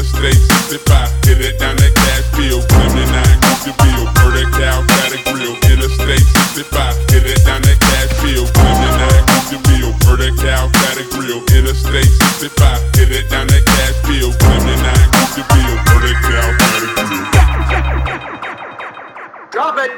Interstate 65, hit it down that Cashville. 79, keep the bill, murder cow, got a grill. Interstate 65, hit it down that Cashville. 79, keep the bill, murder cow, got a grill. Interstate 65, hit it down that Cashville. 79, keep the bill, murder cow, got a grill. Drop it!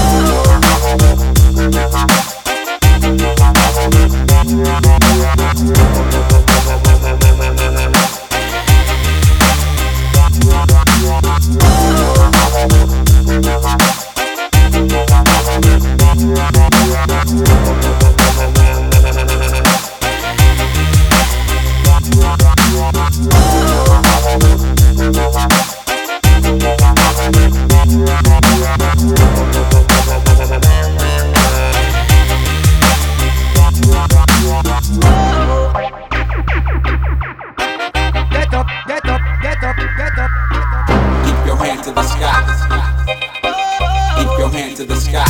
To the sky. Keep your hand to the sky.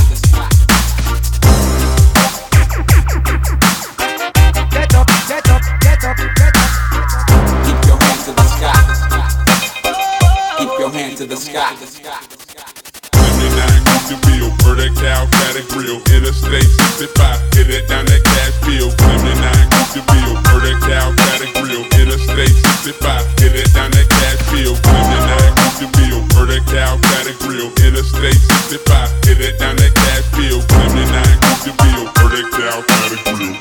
Get up, get up, get up, get up. Keep your hand to the sky. Keep your hand to the sky. 79, keep the bill, murder cow, got a grill. Interstate 65, hit it down that Cashville. 79, keep the bill, murder cow, got a grill. Interstate 65, hit it down that Cashville. 79, keep the bill, murder cow, got a grill. Interstate 65, hit it down that Cashville. 79, keep the bill, murder cow, got a grill.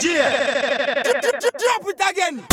Drop it again!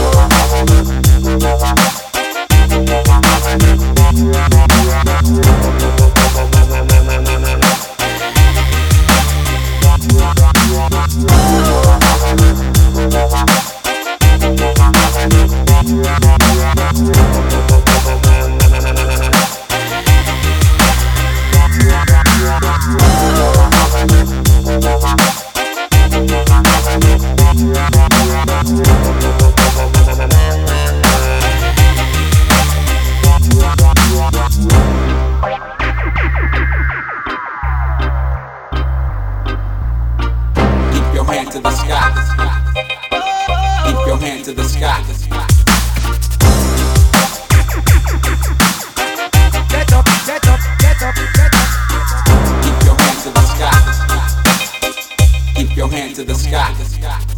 Keep your hand to the sky. Keep your hand to the sky. Get up, get up, get up, get up. Keep your hand to the sky. Keep your hand to the sky.